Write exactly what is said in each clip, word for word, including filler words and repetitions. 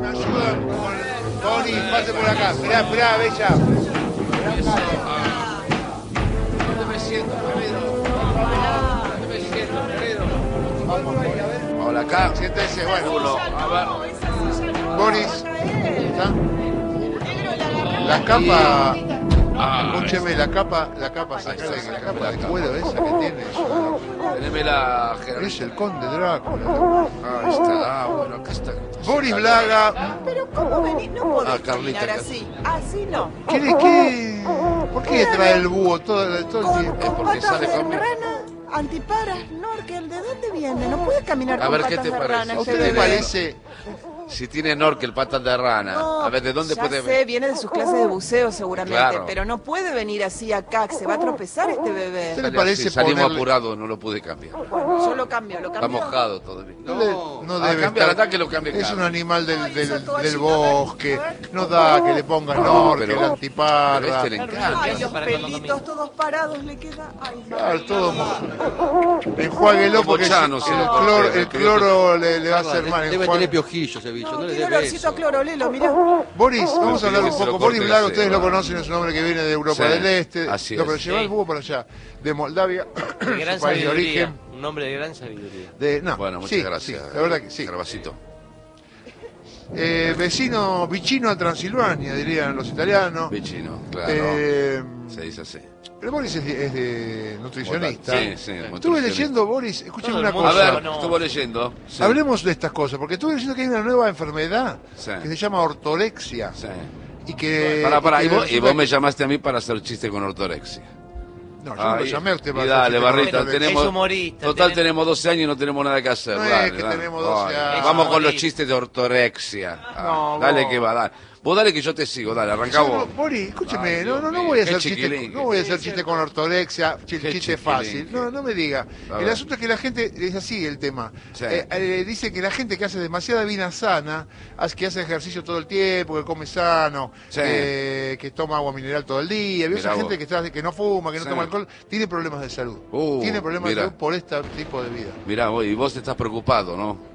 me ayudan con Tony, pase por acá. Esperá, esperá, Bella. ¿Dónde me siento, querido? ¿Dónde me siento, querido? Vamos, ahí, a ver. Hola, acá. Siéntese, bueno. Uno, a ver. Boris. ¿Está? La capa... Ah, Escúcheme, la capa, la capa, sacale, está, la sacame capa la de capa. cuero esa que tiene. teneme la Es jerarquía. el conde Drácula. Ahí está. Ah, bueno, acá está. Boris Blaga. Pero ¿cómo venís? No podés Ah, Carlita, caminar que- así. Así no. ¿Qué, qué? ¿Por qué trae el búho todo, todo el Con, tiempo? con porque patas sale de conmigo. rana, antiparas, Norkel, ¿de dónde viene? No puede caminar A con ver, patas ¿qué te de parece? rana. ¿A este usted le bebé. parece? Si tiene Norkel, patas de rana. No, A ver, ¿de dónde ya puede sé, viene de sus clases de buceo seguramente, Claro. pero no puede venir así acá, que se va a tropezar este bebé. ¿Usted le Sale parece así, salimos ponerle- apurados, no lo pude cambiar. Bueno, yo lo cambio, lo Está cambio. mojado todavía. No, le- no ah, debe cambia, estar- la que lo cambie Es Carlos. un animal del, Ay, del, esa toallita, del bosque. a ver. No da que le pongan No, Norkel, pero- antiparra. pero este le encanta. Ay, los para cuando pelitos todos parados le queda. Ay, no. Claro, todo mojado. Enjuáguelo Como porque si- Chano, el, si lo cloro, corté, el que cloro le, le va a Carla, hacer mal. debe enjuague. tener piojillo ese bicho, No, no, le tiene dé olorcito a beso. clorolelo, mirá. Boris, vamos a hablar un que se lo poco. corte Boris Blaga, la ustedes lo ceba. conocen, es un hombre que viene de Europa Sí, del Este. así no, es. pero lleva el Sí. búho para allá. De Moldavia, De su gran país de sabiduría. origen. Un hombre de gran sabiduría. De, no, Bueno, muchas sí, gracias. sí, la verdad que sí. Gervasito. Eh, vecino, vicino a Transilvania, dirían los italianos. Vicino, claro. Eh, Se dice así. pero Boris es de, es de nutricionista. Sí, sí. muy Estuve nutricionista. leyendo, Boris, escúcheme Todo el una mundo A cosa. ver, no. estuvo leyendo. Sí. Hablemos de estas cosas, porque estuve leyendo que hay una nueva enfermedad Sí. que se llama ortorexia. Sí. Y que. Pará, pará, y y que vos, y resulta vos me que- llamaste a mí para hacer chiste con ortorexia. No, yo no lo Ay, llamé a usted y para dale, hacer chiste con Barrita, ortorexia. tenemos, Es humorista, total tenemos- tenemos doce años y no tenemos nada que hacer. No es dale, que dale. tenemos doce Dale. años. Vamos con los Humorista. chistes de ortorexia. Ah, No, dale vos. que va, dale. Vos dale que yo te sigo, dale, arranca Yo vos. no, Boris, escúcheme, Ay, no, Dios no, no mío, voy a qué hacer chiste, chiquilín no que- voy a hacer chiste con ortorexia, chi- Qué chiste chiquilín fácil. que- No, no me diga. A El ver. asunto es que la gente es así el tema. Sí. Eh, eh, dice que la gente que hace demasiada vida sana, hace- que hace ejercicio todo el tiempo, que come sano, Sí. eh, que toma agua mineral todo el día, vio Mirá esa gente vos. que, está, que no fuma, que no Sí. toma alcohol, tiene problemas de salud. Uh, tiene problemas mira. de salud por este tipo de vida. Mirá, vos, y vos estás preocupado, ¿no?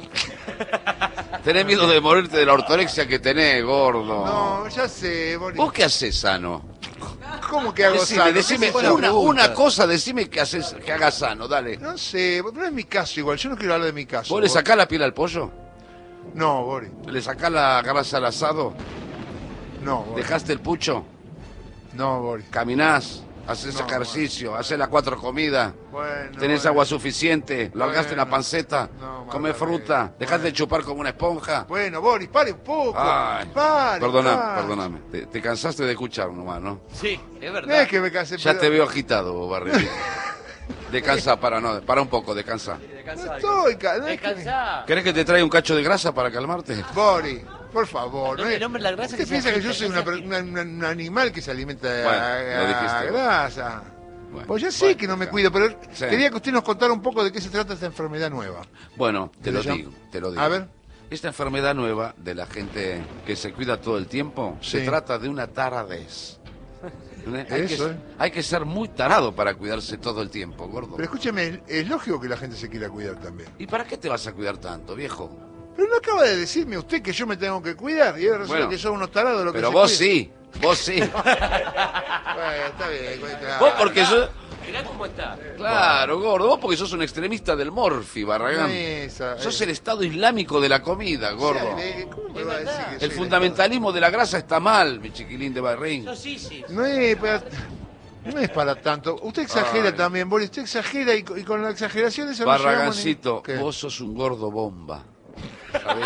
Tenés miedo de morirte de la ortorexia que tenés, gordo. No, ya sé, Boris. ¿Vos qué haces sano? ¿Cómo que hago Decime, sano? decime ¿Qué se- una, pregunta. una cosa, decime que haces, que hagas sano, dale. No sé, pero es mi caso igual, yo no quiero hablar de mi caso. ¿Vos le Boris. sacás la piel al pollo? No, Boris. ¿Le sacás la grasa al asado? No, Boris. ¿Dejaste el pucho? No, Boris. ¿Caminás? ¿Haces No, ejercicio? ¿Haces las cuatro comidas? Bueno, ¿Tenés bueno. agua suficiente? ¿Largaste Bueno. la panceta? No, ¿Comés mándame. fruta? ¿Dejaste de Bueno. chupar como una esponja? Bueno, Boris, pare un poco. Ay, pare. perdóname, pare. perdóname. Te, te cansaste de escuchar nomás, ¿no? Sí, es No verdad. es que me casé, Ya pero- te veo agitado, Barril. Descansa, para, no, para un poco, descansa. No estoy, ca- no es que me- Descansá. ¿Querés que te traiga un cacho de grasa para calmarte? Boris, por favor. No ¿no le es- nombres la grasa ¿Usted que se piensa que agita, yo soy que una se per- agita. una- una- un animal que se alimenta de Bueno, a- lo dijiste a vos. grasa? Bueno. Pues ya sé Bueno, que no me acá. cuido, pero Sí. quería que usted nos contara un poco de qué se trata esta enfermedad nueva. Bueno, te ¿Qué lo se llama? digo, te lo digo. A ver. Esta enfermedad nueva de la gente que se cuida todo el tiempo, se Sí. trata de una taradez. ¿Eh? Hay, Eso, que, ¿eh? hay que ser muy tarado para cuidarse todo el tiempo, gordo. Pero escúcheme, es lógico que la gente se quiera cuidar también. ¿Y para qué te vas a cuidar tanto, viejo? Pero no acaba de decirme usted que yo me tengo que cuidar y ahora resulta Bueno. que son unos tarados los que Pero se vos cuidan. sí, vos sí. Bueno, está bien. claro. Vos porque sos... Mirá cómo está. Claro, gordo, vos porque sos un extremista del Morfi, Barragán. No es esa, Sos eh. el estado islámico de la comida, gordo. Eh, ¿Cómo me va a decir que soy El fundamentalismo de la grasa está mal, mi chiquilín de Barrín. Sos Isis. No es para, no es para tanto. Usted exagera Ay. también, Boris. Usted exagera y, co- y con la exageración esa no llegamos ni- Barragancito, ¿Qué? vos sos un gordo bomba. ¿Sabés?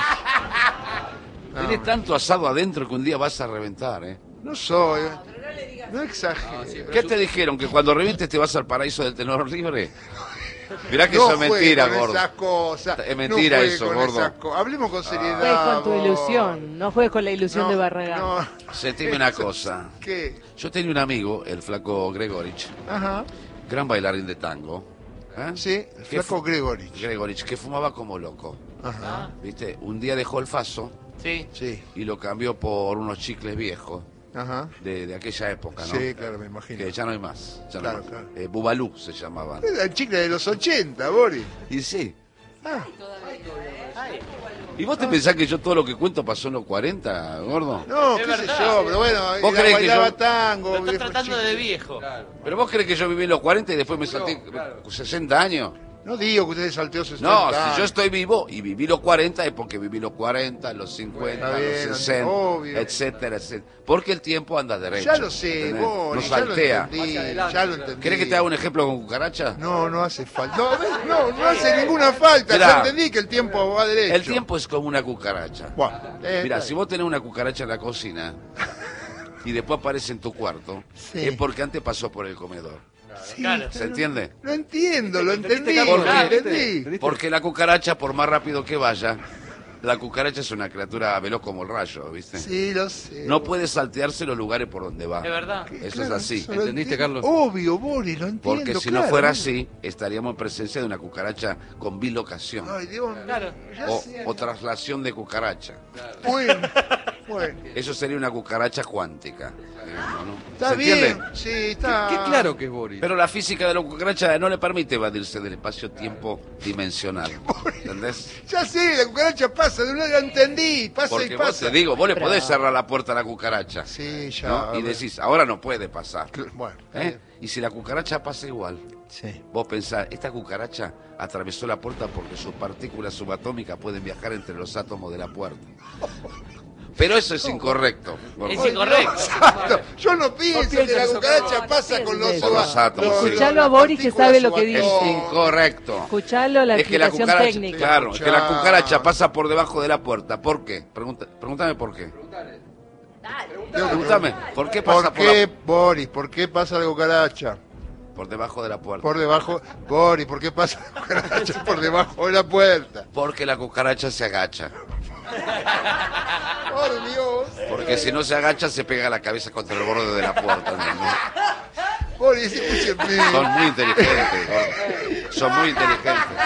No, Tenés tanto asado adentro que un día vas a reventar, ¿eh? no soy. No exagere. ¿Qué te dijeron? ¿Que cuando revientes te vas al paraíso del tenor libre? Mirá que No eso es juegue mentira, con gordo. esas cosas. Es mentira No juegue eso, con gordo. esas co- Hablemos con seriedad. Juegues con tu vos. ilusión, no juegues con la ilusión No, de Barragán. no. Sentime una cosa. ¿Qué? Yo tenía un amigo, el flaco Gregorich, Ajá. gran bailarín de tango. ¿eh? Sí, el Que flaco fu- Gregorich. Gregorich, que fumaba como loco. Ajá. ¿Viste? Un día dejó el faso Sí. Sí. y lo cambió por unos chicles viejos Ajá. de, de aquella época, ¿no? Sí, claro, me imagino. Que ya no hay más. Ya no Claro, hay más. claro. Eh, Bubalú se llamaban. Era el chicle de los ochenta, Boris. Y sí, Ah, ¿Y vos te pensás que yo todo lo que cuento pasó en los cuarenta, gordo? No, Es qué sé verdad. yo, pero bueno, ¿Vos ella creés que bailaba yo- tango. Lo estás viejo tratando chico. de viejo. ¿Pero vos crees que yo viví en los cuarenta y después me salté sesenta años? No digo que usted salteó sesenta No, años. si yo estoy vivo y viví los cuarenta es porque viví los cuarenta, los cincuenta, Está bien, los sesenta, obvio. etcétera, etcétera. Porque el tiempo anda derecho. Ya lo sé, ¿entendés? Boris, No ya lo saltea. entendí, ya lo entendí. ¿Querés que te haga un ejemplo con cucaracha? No, no hace falta. No, ¿ves? no, no hace ninguna falta. Mirá. Ya entendí que el tiempo va derecho. El tiempo es como una cucaracha. Bueno, eh, Mira, está si vos tenés una cucaracha en la cocina y después aparece en tu cuarto, Sí. es porque antes pasó por el comedor. Sí, Claro. ¿Se entiende? Lo entiendo, lo entendí, ¿Por lo qué? entendí. Porque la cucaracha, por más rápido que vaya, la cucaracha es una criatura veloz como el rayo, ¿viste? Sí, lo sé. No puede saltearse los lugares por donde va. Es verdad. Eso Claro, es así. eso lo ¿Entendiste, entiendo. Carlos? Obvio, Boris, lo entiendo. Porque si claro. no fuera así, estaríamos en presencia de una cucaracha con bilocación Ay, Dios mío. Claro. Ya o, sé. o traslación de cucaracha. Bueno, bueno. Eso sería una cucaracha cuántica. digamos, ¿no? Está ¿Se bien. entiende? Sí, está. Qué claro que es Boris. Pero la física de la cucaracha no le permite evadirse del espacio-tiempo dimensional. ¿Entendés? Ya sé, la cucaracha pasa de un lado, ya entendí. Pasa Porque y vos pasa. te digo, vos le podés cerrar la puerta a la cucaracha. Sí, ya. ¿no? a Y ver. decís, ahora no puede pasar. Cl- Bueno, está ¿Eh? bien. Y si la cucaracha pasa igual, Sí. vos pensás, esta cucaracha atravesó la puerta porque sus partículas subatómicas pueden viajar entre los átomos de la puerta. Pero eso es incorrecto. Es incorrecto. Exacto. Yo no pienso que la piensas cucaracha eso, pasa con los, Con los átomos, sí. Escuchalo a Boris, que sabe lo que Es dice. incorrecto. Escuchalo la Es que la explicación cucaracha, técnica. claro, es que la Escuchá. cucaracha pasa por debajo de la puerta. ¿Por qué? Pregunta, pregúntame por qué. Pregúntame, ¿por qué pasa ¿Por por, qué, la- Boris? ¿Por qué pasa la cucaracha? por debajo de la puerta? Por debajo. Boris, ¿por qué pasa la cucaracha por debajo de la puerta? Porque la cucaracha se agacha. Por Dios. Porque si no se agacha se pega la cabeza contra el borde de la puerta. ¿entendés? Boris, escúcheme. Son muy inteligentes, gordo. Son muy inteligentes.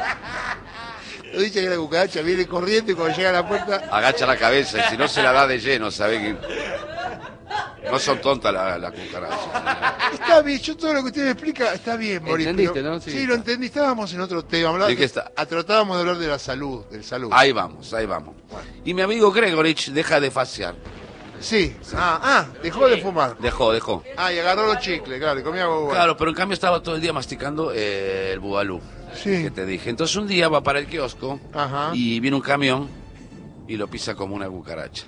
Lo dice que la cucaracha viene corriendo y cuando llega a la puerta. Agacha la cabeza y si no se la da de lleno, ¿sabes? Que no son tontas las la cucarachas. Está bien, yo todo lo que usted me explica está bien, Boris. ¿Entendiste, pero- no? Sí. Sí, lo entendí. Estábamos en otro tema. hablaba- ¿De qué está? ah, Tratábamos de hablar de la salud, del salud. Ahí vamos, ahí vamos. Y mi amigo Gregorich deja de fasear. Sí. Ah, ah, dejó de fumar. Dejó, dejó. Ah, y agarró los chicles, claro, y comía boba. Claro, pero en cambio estaba todo el día masticando eh, el bubalú. Sí. Que te dije. Entonces un día va para el kiosco Ajá. y viene un camión y lo pisa como una cucaracha.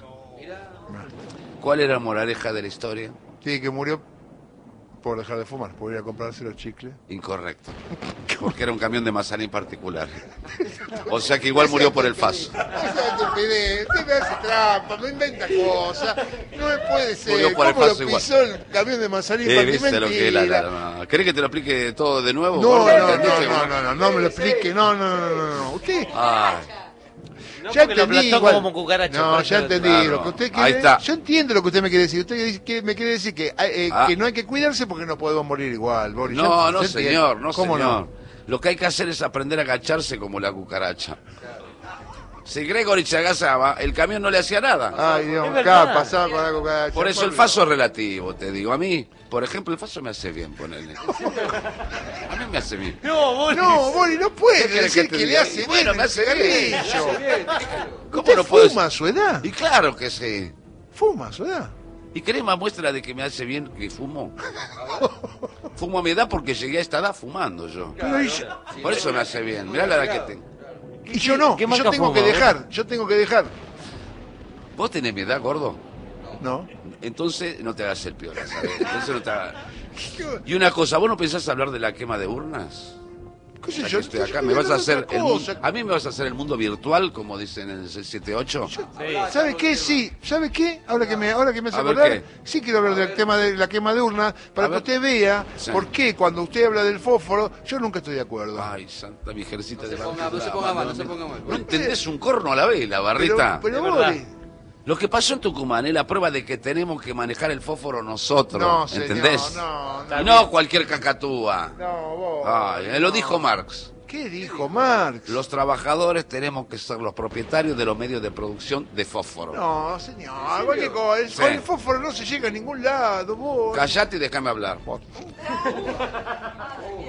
¿Cuál era la moraleja de la historia? Sí, que murió por dejar de fumar, por ir a comprarse los chicles. Incorrecto. Porque era un camión de Mazarín particular. O sea que igual murió por el faso. Esa estupidez, usted me hace trampa, me inventa cosas. No me puede ser. Murió por el ¿Cómo lo faso igual. pisó el camión de Mazarín? Eh, Martín? ¿Viste lo que es la, Mentira. la- la- ¿Querés que te lo explique todo de nuevo? No, gordo? no, no, ¿Entendiste? no, no, no, no me lo explique. No, no, no, no, no. Usted. Ay, No, Ya porque lo entendí, aplastó igual. como cucaracha. No, por ya eso- entendí Claro. lo que usted Ahí quiere. está. Yo entiendo lo que usted me quiere decir. Usted dice que- me quiere decir que, eh, Ah. que no hay que cuidarse porque no podemos morir igual, Boris. no, Ya- no, ya entiendo. señor, no, ¿Cómo señor. no? Lo que hay que hacer es aprender a agacharse como la cucaracha. Si Gregorich se agachaba, el camión no le hacía nada. Ay, Dios, Es acá verdad. pasaba con la cucaracha. Por eso el faso es relativo, te digo. A mí, por ejemplo, el faso me hace bien ponerle. A mí me hace bien. No, vos No, Boris, no puede ¿Qué querés decir que te que le diga? hace Y bueno, bien me el hace bien. cigarrillo. ¿Cómo ¿Usted no puedo fuma a su edad? Y claro que sí. Fuma a su edad. ¿Y querés más muestra de que me hace bien que fumo? Fumo a mi edad porque llegué a esta edad fumando yo. Pero y, Por eso me hace bien. Mirá la edad que tengo. y yo no, ¿Qué y yo marca tengo fuma, que eh? dejar, yo tengo que dejar. ¿Vos tenés mi edad, gordo? No. Entonces no te hagas el piola, ¿sabes? Entonces no te hagas... Y una cosa, ¿vos no pensás hablar de la quema de urnas? ¿Qué sé Ya yo? que estoy acá, Yo ¿me estoy vas a hablando de hacer otra el mundo... cosa. A mí me vas a hacer el mundo virtual, como dicen en el siete ocho? ¿Sabe qué? Sí, ¿sabe qué? Ahora que me, ahora que me hace A ver, acordar, ¿qué? sí quiero hablar del tema de la quema de urnas, para A que ver. usted vea Sí. por qué cuando usted habla del fósforo, yo nunca estoy de acuerdo. Ay, santa vijercita de ponga- no se ponga mal, no se ponga mal. No entendés un corno a la vez, la barrita. pero, pero de verdad. Boris, Lo que pasó en Tucumán es la prueba de que tenemos que manejar el fósforo nosotros, no, señor, ¿entendés? no, no, Y no cualquier cacatúa. no, vos. Ay, eh, lo dijo Marx. ¿Qué dijo Marx? Los trabajadores tenemos que ser los propietarios de los medios de producción de fósforo. No, señor, cualquier cosa. El- Sí. Con el fósforo no se llega a ningún lado, vos. Callate y déjame hablar.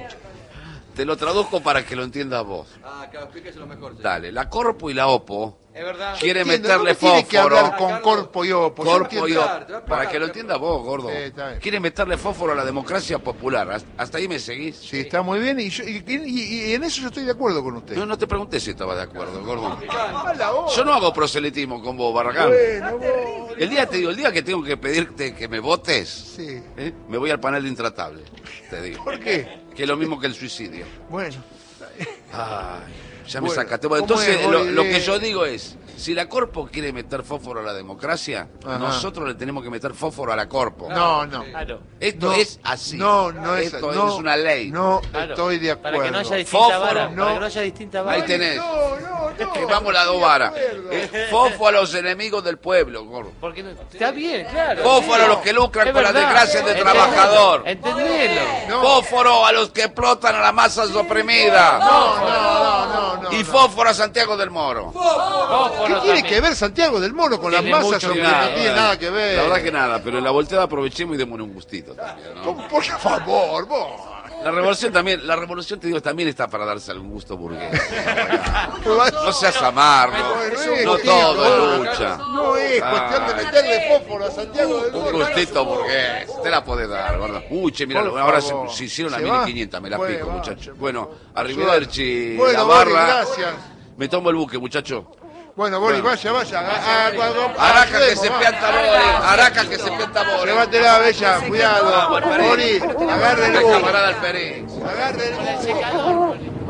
Te lo traduzco para que lo entiendas vos. Ah, claro, explíqueselo mejor. sí. Dale, la Corpo y la Opo Es verdad. quiere Entiendo, meterle no me tiene que fósforo. hablar con corpo y opo. yo Corpo y entiendo. opo. Claro, te va a Para pagar, que lo te va a entienda vos, gordo. Sí, está bien. Quiere meterle fósforo a la democracia popular. ¿Hasta- ¿Hasta ahí me seguís? Sí, está muy bien y, yo- y- y- y en eso yo estoy de acuerdo con usted. No, no te pregunté si estaba de acuerdo, gordo. Mala hora. Yo no hago proselitismo con vos, Barragán. Bueno, vos. El día, te digo, el día que tengo que pedirte que me votes, Sí. ¿eh? me voy al panel de intratable, te digo. ¿Por qué? Que es lo mismo que el suicidio. Bueno. Ay, ya me Bueno, sacaste. Bueno, ¿cómo entonces, es, lo, Boli? lo que yo digo es, si la Corpo quiere meter fósforo a la democracia, Ajá. nosotros le tenemos que meter fósforo a la Corpo. No, no. Claro. Esto No, es así. No, no es Esto no, es una ley. No, Claro. estoy de acuerdo. Para que no haya distinta Fósforo, vara. no. Para que no haya distinta vara. Ahí tenés. No, no, no. Que vamos las dos varas. Eh, Fósforo a los enemigos del pueblo, gordo. Porque no- está bien, claro. Fósforo a sí. los que lucran Es con las verdad. desgracias del Entendelo, trabajador. Entendelo. No. Fósforo a los que explotan a las masas oprimidas. No, no, no, no, no. Y no. fósforo a Santiago del Moro. Fósforo ¿Qué tiene también. que ver Santiago del Moro con las Tiene masas? mucho Hombre? que ver. No tiene nada que ver. La verdad que nada, pero en la volteada aprovechemos y démosle un gustito también, ¿no? ¿Cómo? Por favor, vos. La revolución también, la revolución te digo, también está para darse algún gusto burgués. No seas amargo, Bueno, no es todo es gustito, lucha. No es cuestión de meterle fósforo a Santiago del Un Moro. gustito burgués, te la podés dar, gordo. Uy, che, mira, Por ahora se, favor. se hicieron a ¿Se mil va? quinientos, me la Bueno, pico, va, muchacho. che, Bueno, por arrivederci, Bueno, la Boli, barra. gracias. Me tomo el buque, muchacho. Bueno, Boli, Bueno. vaya, vaya. A- a- a- Araca que ayudemos, se va. pianta Boli, Araca que se pianta Boli. Llévatela, Bella, cuidado. Vamos, Alperín. Boli, agarre el El bus. camarada Alperín. Agarre el bus.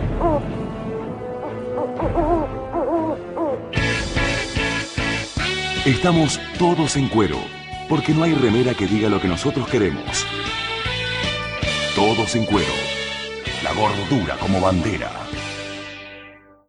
Estamos todos en cuero, porque no hay remera que diga lo que nosotros queremos. Todos en cuero. La gordura como bandera.